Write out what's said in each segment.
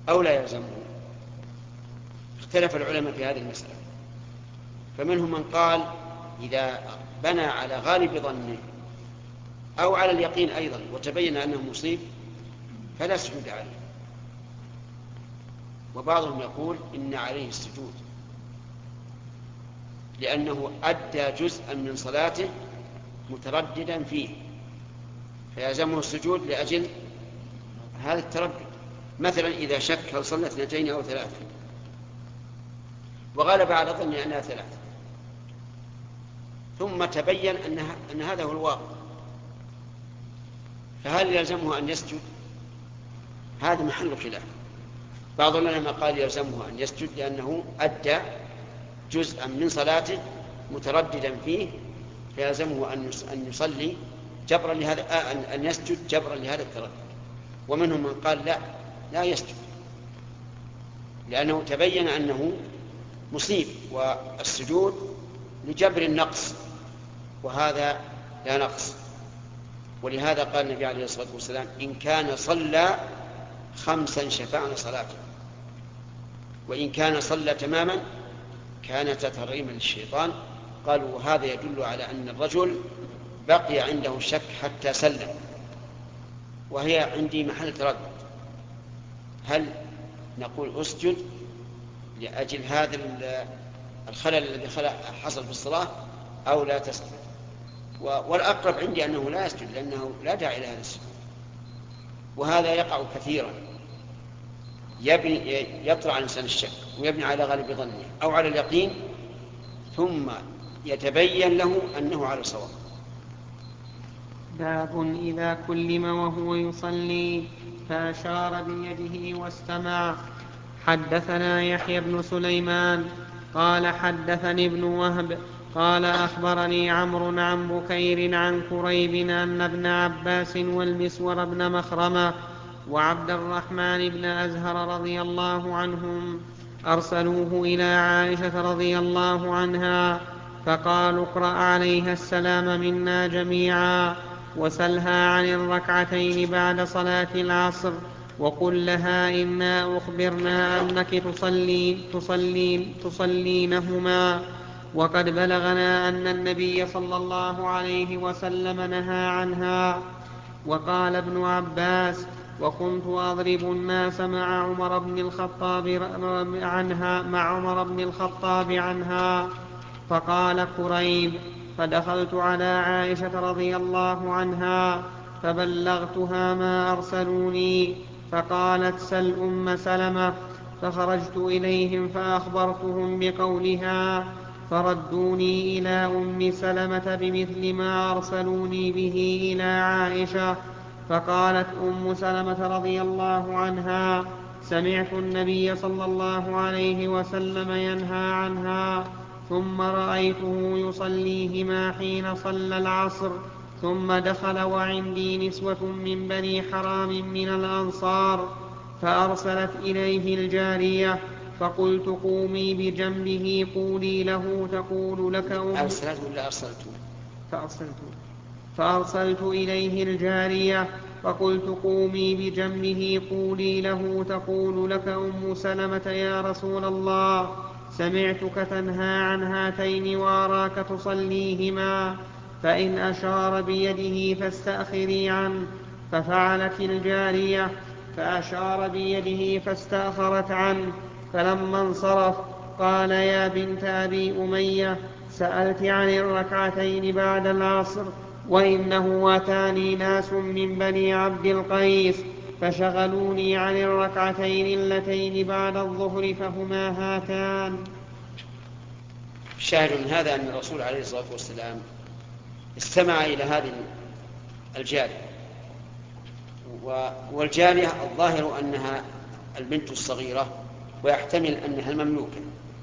أو لا يلزمه؟ اختلف العلماء في هذه المسألة، فمنهم من قال إذا بنى على غالب ظنه أو على اليقين أيضا وتبين أنه مصيب فلا سجود عليه، وبعضهم يقول إن عليه السجود لأنه أدى جزءا من صلاته مترددا فيه، فيلزمه السجود لأجل هذا التردد. مثلا إذا شك هل صلى 2 أو 3 وغلب على ظنه أنها 3 ثم تبين أن هذا هو الواقع، فهل يلزمه أن يسجد؟ هذا محل خلاف. بعض العلماء قال يلزمه أن يسجد لأنه أدى جزءا من صلاته مترددا فيه، فيلزمه أن يصلي جبرا لهذا، أن يسجد جبرا لهذا التردد. ومنهم من قال لا يسجد لأنه تبين أنه مصيب، والسجود لجبر النقص وهذا لا نقص. ولهذا قال النبي عليه الصلاة والسلام إن كان صلى 5 شفعنا صلاته، وإن كان صلى تماما كانت ترغيما للشيطان. قالوا وهذا يدل على أن الرجل بقي عنده الشك حتى سلم، وهي عندي محل تردد، هل نقول أسجد لأجل هذا الخلل الذي حصل في الصلاة أو لا تسجد؟ والأقرب عندي أنه لا يسجد لأنه لا داعي لهذا السجود. وهذا يقع كثيرا، يطرأ على الإنسان الشك ويبني على غالب ظنه أو على اليقين ثم يتبين له أنه على صواب. باب إذا كلم وهو يصلي فأشار بيده واستمع. حدثنا يحيى بن سليمان قال حدثني ابن وهب قال أخبرني عمرو عن بكير عن كريب أن ابن عباس والمسور بن مخرمة وعبد الرحمن بن أزهر رضي الله عنهم أرسلوه إلى عائشة رضي الله عنها فقالوا اقرأ عليها السلام منا جميعا وسلها عن الركعتين بعد صلاة العصر وقل لها إنا أخبرنا أنك تصلينهما وقد بلغنا أن النبي صلى الله عليه وسلم نهى عنها. وقال ابن عباس وكنت أضرب الناس مع عمر بن الخطاب عنها. فقال كريب فدخلت على عائشة رضي الله عنها فبلغتها ما أرسلوني فقالت سل أم سلمة. فخرجت إليهم فأخبرتهم بقولها فردوني إلى أم سلمة بمثل ما أرسلوني به إلى عائشة. فقالت أم سلمة رضي الله عنها سمعت النبي صلى الله عليه وسلم ينهى عنها ثم رأيته يصليهما حين صلى العصر ثم دخل وعندي نسوة من بني حرام من الأنصار فأرسلت إليه الجارية فقلت قومي بجنبه قولي له تقول لك فأرسلت إليه الجارية فقلت قومي بجنبه قولي له تقول لك أم سلمة يا رسول الله سمعتك تنهى عن هاتين وأراك تصليهما فإن أشار بيده فاستأخري عنه. ففعلت الجارية فأشار بيده فاستأخرت عنه. فلما انصرف قال يا بنت أبي أمية سألت عن الركعتين بعد العصر وإنه أتاني ناس من بني عبد القيس فشغلوني عن الركعتين اللتين بعد الظهر فهما هاتان. شاهد من هذا أن الرسول عليه الصلاة والسلام استمع إلى هذه الجارية، والجارية الظاهر أنها البنت الصغيرة ويحتمل أنها المملوكة،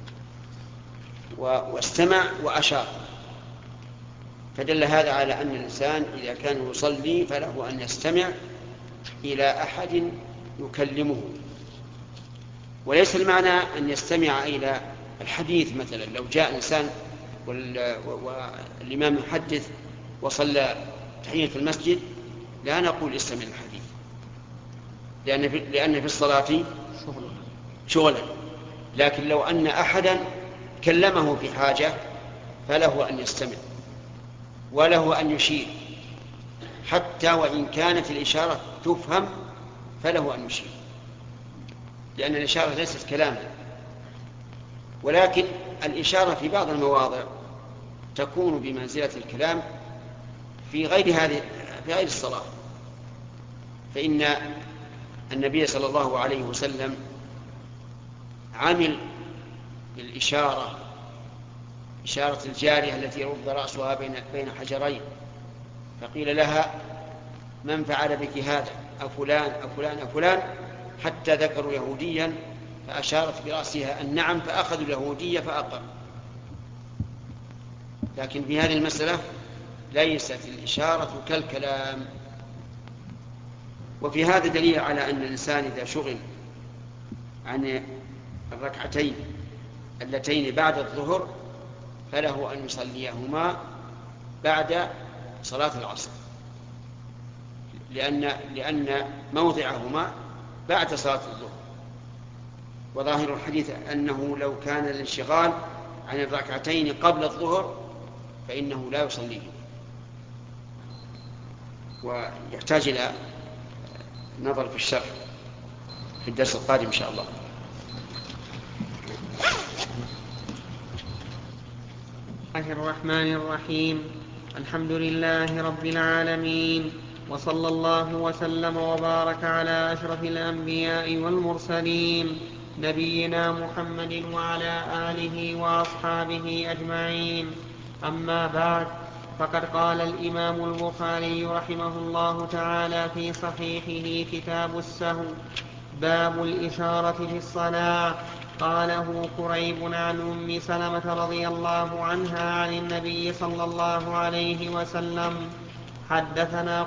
واستمع وأشار، فدل هذا على أن الإنسان إذا كان يصلي فله أن يستمع إلى أحد يكلمه، وليس المعنى أن يستمع إلى الحديث. مثلا لو جاء إنسان والإمام يحدث وصلى تحية في المسجد لا نقول استمع الحديث، لأن في الصلاة شغلا. لكن لو أن أحدا كلمه في حاجة فله أن يستمع وله أن يشير، حتى وإن كانت الإشارة تفهم فله أن يشير، لأن الإشارة ليست كلاما. ولكن الإشارة في بعض المواضع تكون بمنزلة الكلام في غير الصلاة. فإن النبي صلى الله عليه وسلم عمل بالإشارة، إشارة الجارية التي رد رأسها بين حجرين، فقيل لها: من فعل بك هذا؟ أفلان أفلان أفلان، حتى ذكروا يهوديا فأشارت برأسها النعم، فأخذوا اليهودية فأقر. لكن في هذه المسألة ليست الإشارة كالكلام. وفي هذا دليل على أن الإنسان إذا شغل عن الركعتين اللتين بعد الظهر فله أن يصليهما بعد صلاة العصر، لأن موضعهما بعد صلاة الظهر. وظاهر الحديث أنه لو كان الانشغال عن الركعتين قبل الظهر فإنه لا يصليه، ويحتاج إلى نظر في الشرح في الدرس القادم إن شاء الله. الله الرحمن الرحيم. الحمد لله رب العالمين، وصلى الله وسلم وبارك على أشرف الأنبياء والمرسلين، نبينا محمد وعلى آله وأصحابه أجمعين. أما بعد، فقد قال الإمام البخاري رحمه الله تعالى في صحيحه كتاب السهو: باب الإشارة في الصلاة. قاله قريب عن أم سلمة رضي الله عنها عن النبي صلى الله عليه وسلم. حدثنا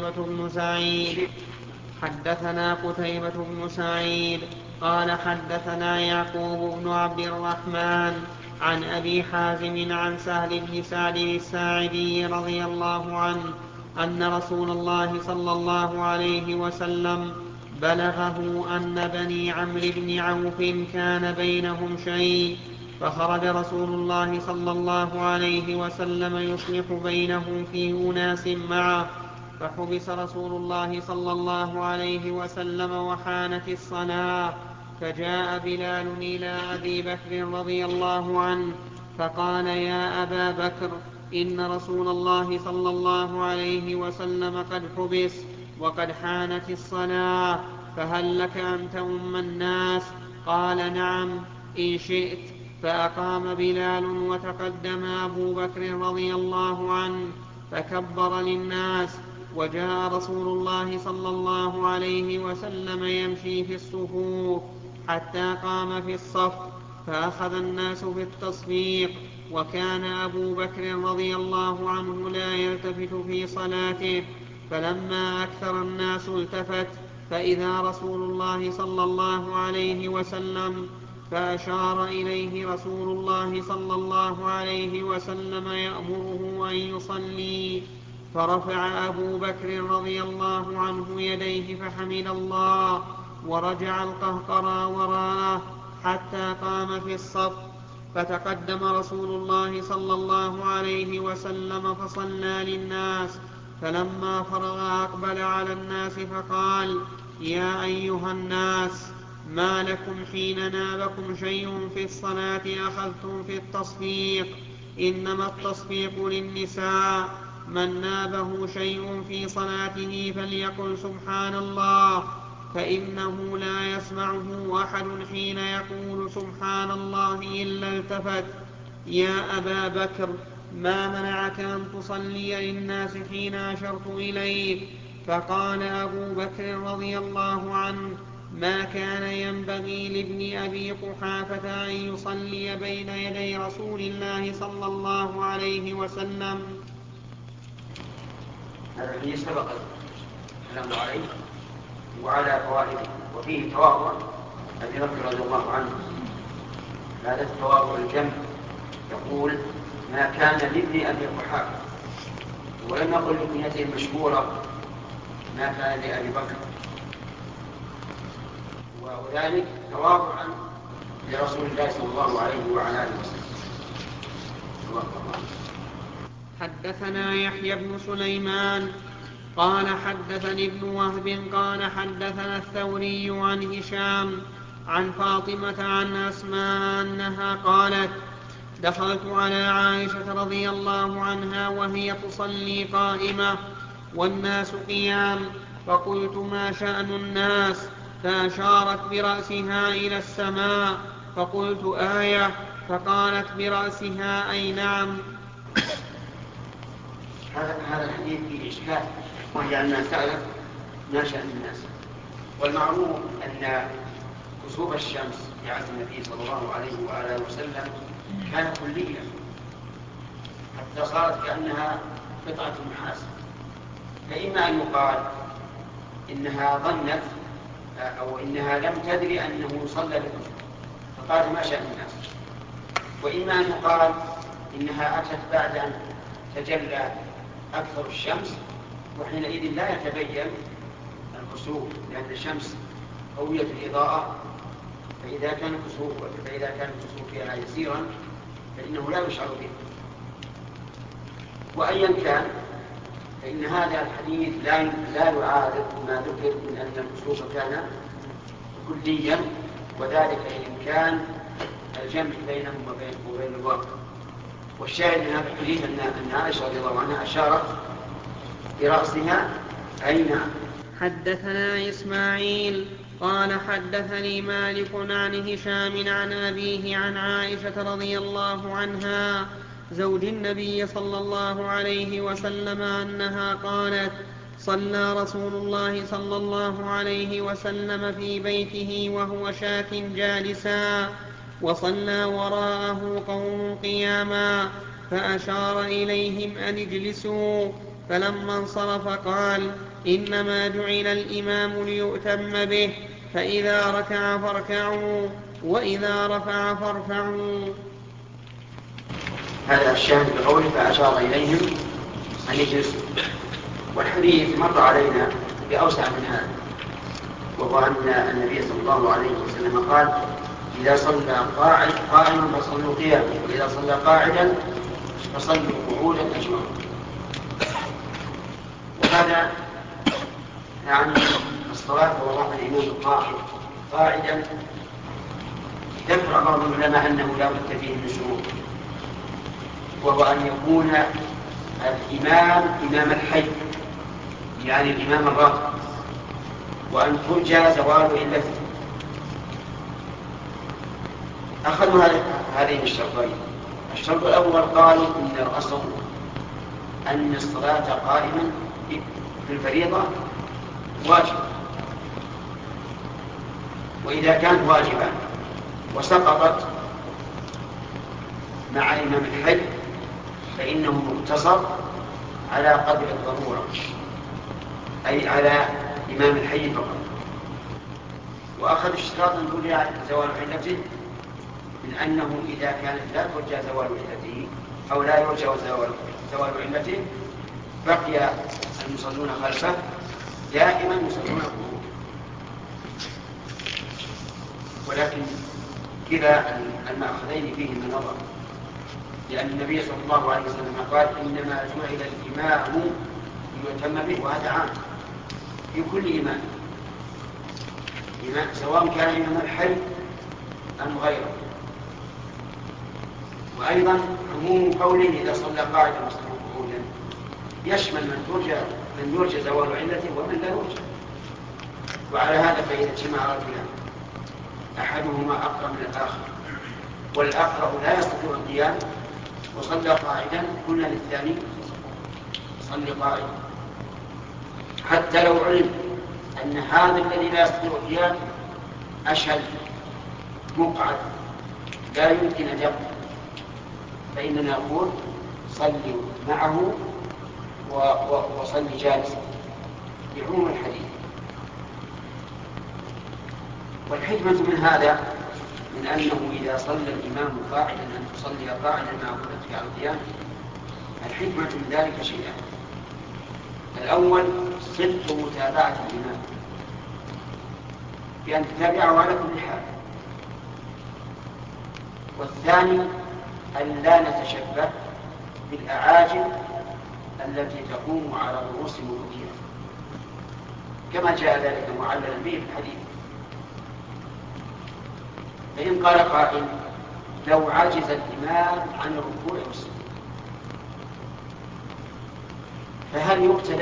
قتيبة بن سعيد قال حدثنا يعقوب بن عبد الرحمن عن أبي حازم عن سهل بن سعد الساعدي رضي الله عنه أن رسول الله صلى الله عليه وسلم بلغه أن بني عمرو بن عوف كان بينهم شيء، فخرج رسول الله صلى الله عليه وسلم يصلح بينهم في أناس معه، فحبس رسول الله صلى الله عليه وسلم وحانت الصلاة، فجاء بلال إلى أبي بكر رضي الله عنه فقال: يا أبا بكر، إن رسول الله صلى الله عليه وسلم قد حبس وقد حانت الصلاة، فهل لك أن تؤم الناس؟ قال: نعم إن شئت. فأقام بلال وتقدم أبو بكر رضي الله عنه فكبر للناس، وجاء رسول الله صلى الله عليه وسلم يمشي في الصفوف حتى قام في الصف، فأخذ الناس في التصفيق، وكان أبو بكر رضي الله عنه لا يلتفت في صلاته، فلما أكثر الناس التفت فإذا رسول الله صلى الله عليه وسلم، فأشار إليه رسول الله صلى الله عليه وسلم يأمره أن يصلي، فرفع أبو بكر رضي الله عنه يديه فحمد الله، ورجع القهقرى وراءه حتى قام في الصف، فتقدم رسول الله صلى الله عليه وسلم فصلى للناس، فلما فرغ أقبل على الناس فقال: يا أيها الناس، ما لكم حين نابكم شيء في الصلاة أخذتم في التصفيق؟ إنما التصفيق للنساء، من نابه شيء في صلاته فليقل سبحان الله، فإنه لا يسمعه أحد حين يقول سبحان الله إلا التفت. يا أبا بكر، ما منعك أن تصلي للناس حين أشرت إليك؟ فقال أبو بكر رضي الله عنه: ما كان ينبغي لابن أبي قحافة أن يصلي بين يدي رسول الله صلى الله عليه وسلم. هذا الحديث سبق الكلام عليه وعلى فوائده، وفيه تواضع أبي بكر رضي الله عنه، هذا التواضع الجم، يقول: ما كان لابن أبي قحافة، ولم يقل لكنيته المشهورة ما كان لأبي بكر. وذلك تواضعا لرسول الله صلى الله عليه وعلى آله وسلم. حدثنا يحيى بن سليمان قال حدثني ابن وهب قال حدثنا الثوري عن هشام عن فاطمة عن أسماء أنها قالت دخلت على عائشة رضي الله عنها وهي تصلي قائمة والناس قيام فقلت ما شأن الناس؟ فأشارت برأسها إلى السماء فقلت آية فقالت برأسها أي نعم. هذا الحديث فيه إشكال، وهي أنها سألت ما شأن الناس. والمعروف أن كسوف الشمس في عهد النبي صلى الله عليه وآله وسلم كان كليا حتى صارت كأنها قطعة نحاس، فإما أن يقال إنها ظنت أو إنها لم تدري أنه يصلى بالكسوف فقالت ما شأن الناس، وإما أن يقال إنها أتت بعد أن تجلى أكثر الشمس وحينئذ لا يتبين الكسوف لأن الشمس قوية الإضاءة، فإذا كان الكسوف فيها يسيرا فإنه لا يشعر به. وأيا كان فإن هذا الحديث لا يعارض ما ذكر من أن الكسوف كان كليا، وذلك لإمكان الجمع بينهم وبين الواقع. والشاهد من هذا الحديث أن عائشة رضي الله عنها أشارت برأسها أي نعم. حدثنا إسماعيل قال حدثني مالك عن هشام عن أبيه عن عائشة رضي الله عنها زوج النبي صلى الله عليه وسلم أنها قالت صلى رسول الله صلى الله عليه وسلم في بيته وهو شاك جالسا وصلى وراءه قوم قياما فأشار إليهم أن اجلسوا، فلما انصرف قال إنما جعل الإمام ليؤتم به فإذا ركع فاركعوا وإذا رفع فارفعوا. هذا الشاهد بقوله فأشار إليهم أن يجلسوا، والحديث مر علينا بأوسع من هذا، وهو أن النبي صلى الله عليه وسلم قال إذا صلى قائما فصلوا قياما وإذا صلى قاعدا فصلوا قعودا أجمعون. وهذا يعني الصلاة وراء الإمام قاعدا ذكر بعض العلماء أنه لا بد فيه من شروط، وهو أن يكون الإمام إمام الحي يعني الإمام الراتب، وأن ترجى زوال علته. أخذوا هذين الشرطين. الشرط الأول قالوا إن الأصل أن الصلاة قائما في الفريضة واجب، وإذا كانت واجبا وسقطت مع إمام الحي فإنه مقتصر على قدر الضرورة، أي على إمام الحي فقط. وأخذ اشتراط الرجوع زوال علته من أنه إذا كانت لا ترجى زوال علته أو لا يرجى زوال علته بقي المصلون خلفه دائما يصلون قعودا. ولكن كلا المأخذين فيهما نظر، لأن النبي صلى الله عليه وسلم قال إنما جعل الإمام ليؤتم به، وهذا عام في كل إمام سواء كان إمام الحي أم غيره. وأيضا عموم قوله إذا صلى قاعدا وصلى قعودا يشمل من يرجى زوال علته ومن لا يرجى. وعلى هذا فإذا اجتمع رجلان أحدهما أقرب من الآخر والآخر لا يستطيع القيام وصلى قاعدا قلنا للثاني صلي قاعدا، حتى لو علم أن هذا الذي لا يستطيع القيام أشهد مقعد لا يمكن أن يقف، فإننا نقول صلي معه وصلي جالسا بعموم الحديث. والحكمة من هذا من أنه إذا صلى الإمام قاعدا أن تصلي قاعدا مع قدرتك على القيام. الحكمة من ذلك شيئان: الأول صدق متابعة الإمام، بأن تتابعه على كل حال. والثاني أن لا نتشبه بالأعاجم التي تقوم على رؤوس ملوكها كما جاء ذلك معللا به في الحديث. فإن قال قائل لو عجز الإمام عن الركوع والسجود فهل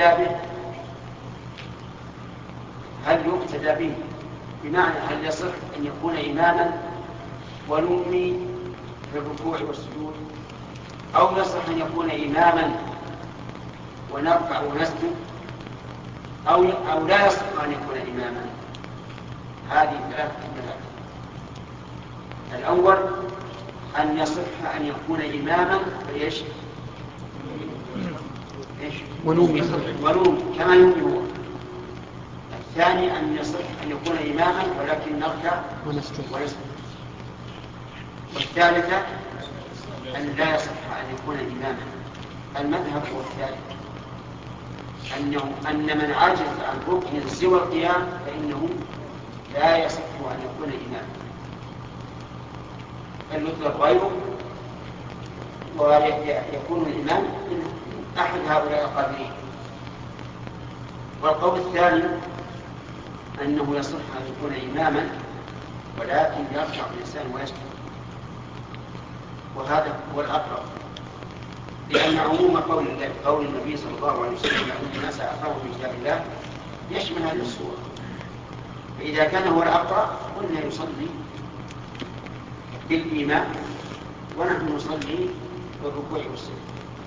يقتدى به؟ بمعنى هل يصح أن يكون إماما ونؤمي في الركوع والسجود، أو يصح أن يكون إماما ونرفع ونسجد، أو لا يصح أن يكون إماما؟ هذه ثلاثة مذاهب. الأول أن يصح أن يكون إماما فإيش؟ ونومي كما يومي هو. الثاني أن يصح أن يكون إماما ولكن نركع ونسجد. والثالثة أن لا يصح أن يكون إماما. المذهب هو الثالث، أن من عجز عن ركن سوى القيام فإنه لا يصح أن يكون إماما، بل يطلق غيره ويكون الإمام من أحد هؤلاء القادرين. والقول الثاني أنه يصح أن يكون إماما ولكن يرجع الإنسان ويسجد، وهذا هو الأقرب، لأن عموم قول النبي صلى الله عليه وسلم أن الناس أقرأوا بكتاب الله يشمل هذه الصورة. فإذا كان هو الأقرب قلنا يصلي بالإمام ونحن نصلي بالركوع والسجود.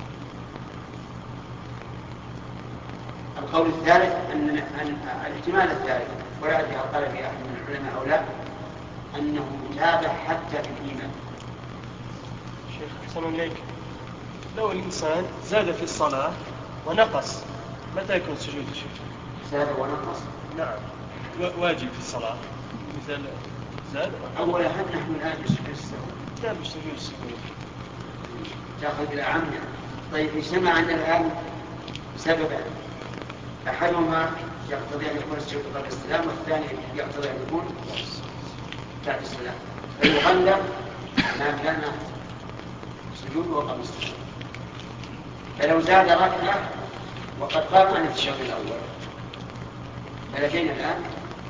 القول الثالث أن الاحتمال الثالث ولا أدري هل قال في أحد من العلماء أو لا أنه متابع حتى في الإيمان. شيخ أحسن إليك، لو الإنسان زاد في الصلاة ونقص متى يكون سجود الشيخ؟ زاد ونقص؟ نعم، واجب في الصلاة مثل زاد أولا هل نحن الآن بالسجود السهو؟ لا بالسجود السهو تأخذ إلى عمنا. طيب اجتمع عندنا الآن سببا، أحدهما يقتضي أن يكون السجود قبل السلام والثاني يقتضي أن يكون بعد السلام، فيغلب ما كان سجوده قبل السلام. فلو زاد ركعة وقد قام عن التشهد الأول فلدينا الآن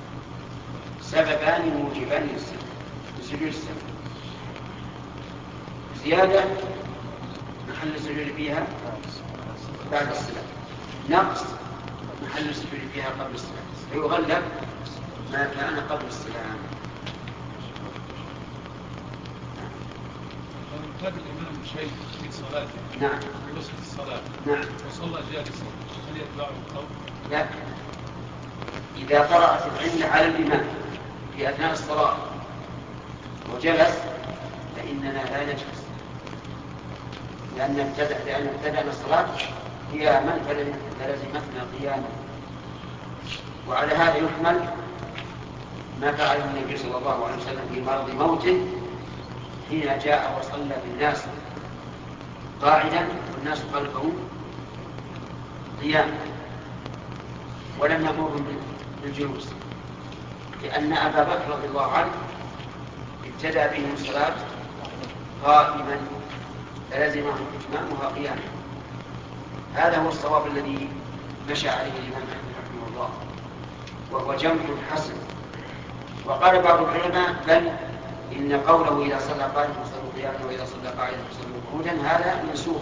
سببان موجبان لسجود السهو: زيادة محل السجود فيها بعد السلام، نقص محل السجود فيها قبل السلام، فيغلب ما كان قبل السلام. قد الإمام شيء في صلاته نعم في وسط الصلاة نعم وصلى جالسا هل يتبعه القول؟ لا، إذا طرأت العلة على الإمام في أثناء الصلاة وجلس فإننا لا نجلس، لأن ابتدأنا الصلاة قياما فلزمتنا قياما. وعلى هذا يحمل ما فعله النبي صلى الله عليه وسلم في مرض موته حين جاء وصلى بالناس قاعدا والناس خلفه قياما ولم يأمرهم بالجلوس، لأن أبا بكر رضي الله عنه ابتدأ بهم الصلاة قائما فلزمه إتمامها قياما. هذا هو الصواب الذي مشى عليه الإمام أحمد رحمه الله، وهو جمع حسن. وقال بعض العلماء بل إن قوله إذا صلى قائما فصلوا قياما وإذا صلى قاعدا فصلوا قعودا هذا منسوخ،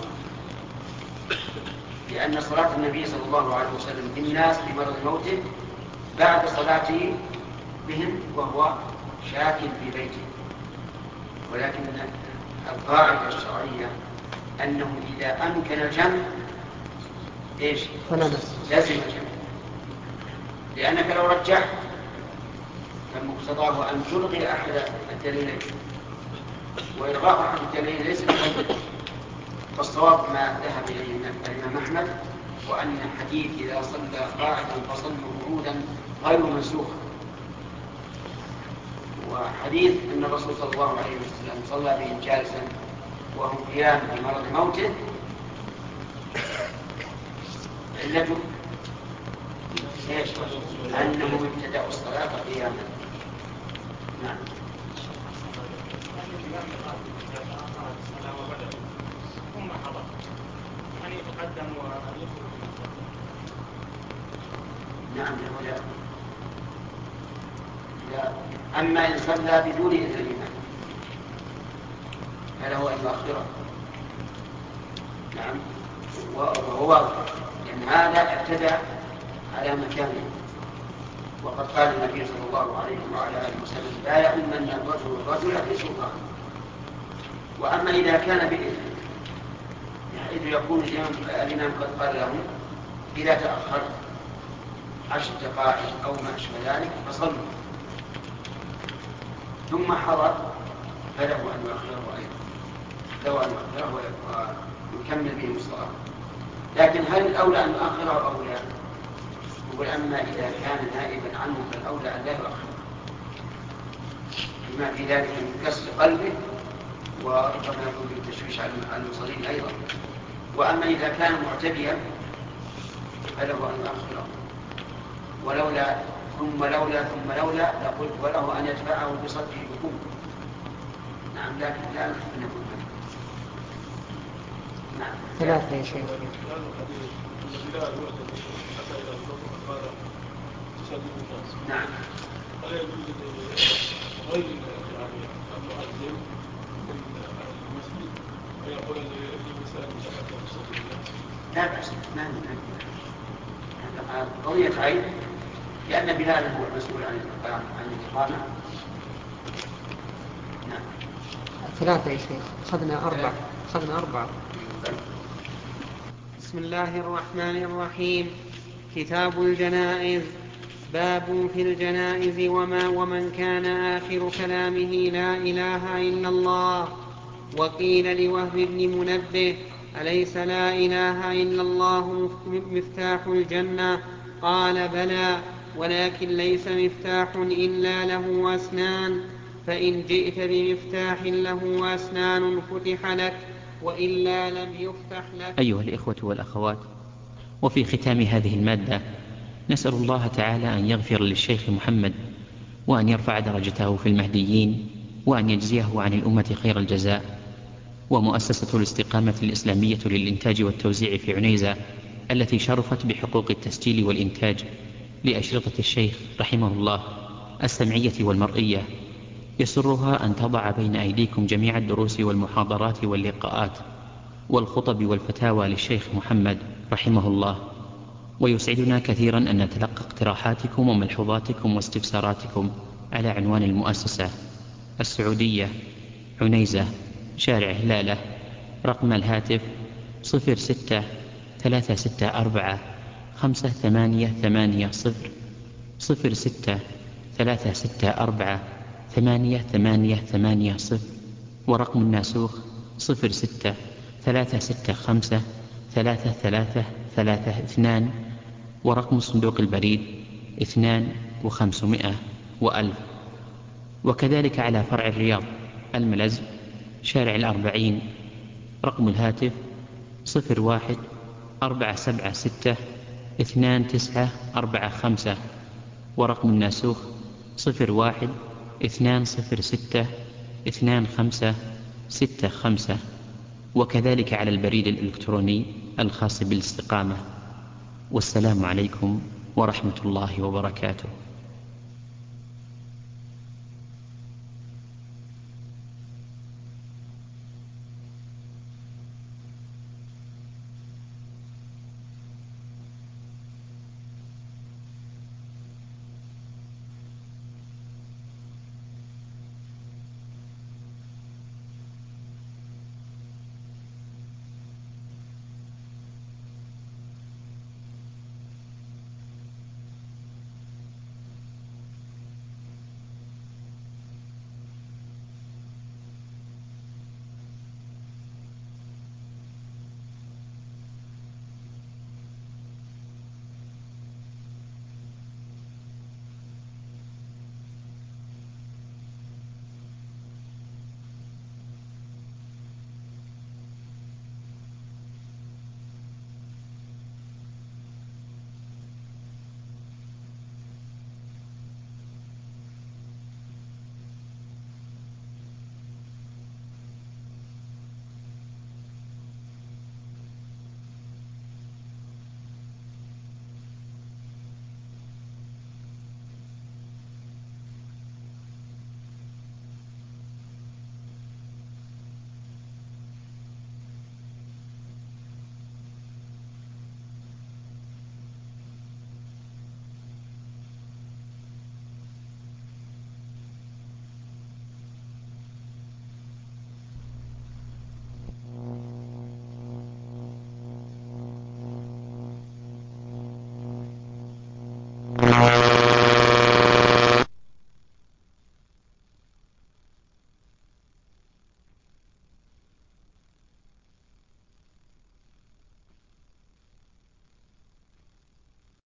لأن صلاة النبي صلى الله عليه وسلم بالناس في مرض موته بعد صلاته بهم وهو شاكل في بيته. ولكن القاعدة الشرعية أنه إذا أمكن الجمع لازم الجمع، لأنك لو رجحت فمقتضاه أن تلغي أحد الدليلين، وإلغاء أحد الدليلين ليس بحجة. فالصواب ما ذهب إليه الإمام أحمد، وأن الحديث إذا صلى قاعدا فصلوا قعودا غير منسوخ. وحديث أن الرسول صلى الله عليه وسلم صلى بهم جالسا وهم قيام في مرض موته علته أنهم ابتدأوا الصلاة قياما نعم. ثم حضر أن يتقدم ويخرج. نعم لا. أما إن صلى بدون إذن الإمام فله أن يؤخره. نعم وهو واضح لأن هذا اعتدى على مكانه. وقد قال النبي صلى الله عليه وعلى آله وسلم لا يؤمن الرجل في سلطان. وأما إذا كان بإذن حيث يكون الإمام قد قال له إذا تأخرت 10 دقائق أو ما أشبه ذلك فصلوا ثم حضر فله أن يؤخره أيضا، له أن يؤخره ويكمل به الصلاة. لكن هل الأولى أن يؤخره أو لا؟ يقول أما إذا كان نائبا عنه فالأولى أن لا يؤخره بما في ذلك من كسر قلبه وربما يكون بالتشويش على المصلين أيضا. وأما إذا كان معتديا فله أن يؤخره. ولولا ثم لولا لقلت وله أن يدفعه بصدره بقوة. نعم لكن لا نحب أن نقول هذا. نعم. ثلاثة يا شيخ. نعم. ولا يجوز غير يعني المؤذن المسجد ويقول للإنسان تقدم صوت الناس. لا بأس قضية عين لأن بلالا هو المسؤول عن الإقامة. نعم. ثلاثة يا شيخ. أخذنا أربعة. بسم الله الرحمن الرحيم. كتاب الجنائز. باب في الجنائز ومن كان آخر كلامه لا إله إلا الله. وقيل لوهب بن منبه أليس لا إله إلا الله مفتاح الجنة؟ قال بلى ولكن ليس مفتاح إلا له أسنان، فإن جئت بمفتاح له أسنان فتح لك وإلا لم يفتح لك. أيها الإخوة والأخوات، وفي ختام هذه المادة نسأل الله تعالى أن يغفر للشيخ محمد وأن يرفع درجته في المهديين وأن يجزيه عن الأمة خير الجزاء. ومؤسسة الاستقامة الإسلامية للإنتاج والتوزيع في عنيزة التي شرفت بحقوق التسجيل والإنتاج لأشرطة الشيخ رحمه الله السمعية والمرئية يسرها أن تضع بين أيديكم جميع الدروس والمحاضرات واللقاءات والخطب والفتاوى للشيخ محمد رحمه الله. ويسعدنا كثيرا أن نتلقى اقتراحاتكم وملحوظاتكم واستفساراتكم على عنوان المؤسسة: السعودية، عنيزة، شارع هلالة، رقم الهاتف 06 364 5880 06 364 5880 ورقم الناسوخ 06 365 3332 ورقم صندوق البريد 2500 و1000. وكذلك على فرع الرياض الملز شارع الأربعين، رقم الهاتف 01 476 2945 ورقم الناسوخ 01 206 2565. وكذلك على البريد الإلكتروني الخاص بالاستقامة. والسلام عليكم ورحمة الله وبركاته. الله.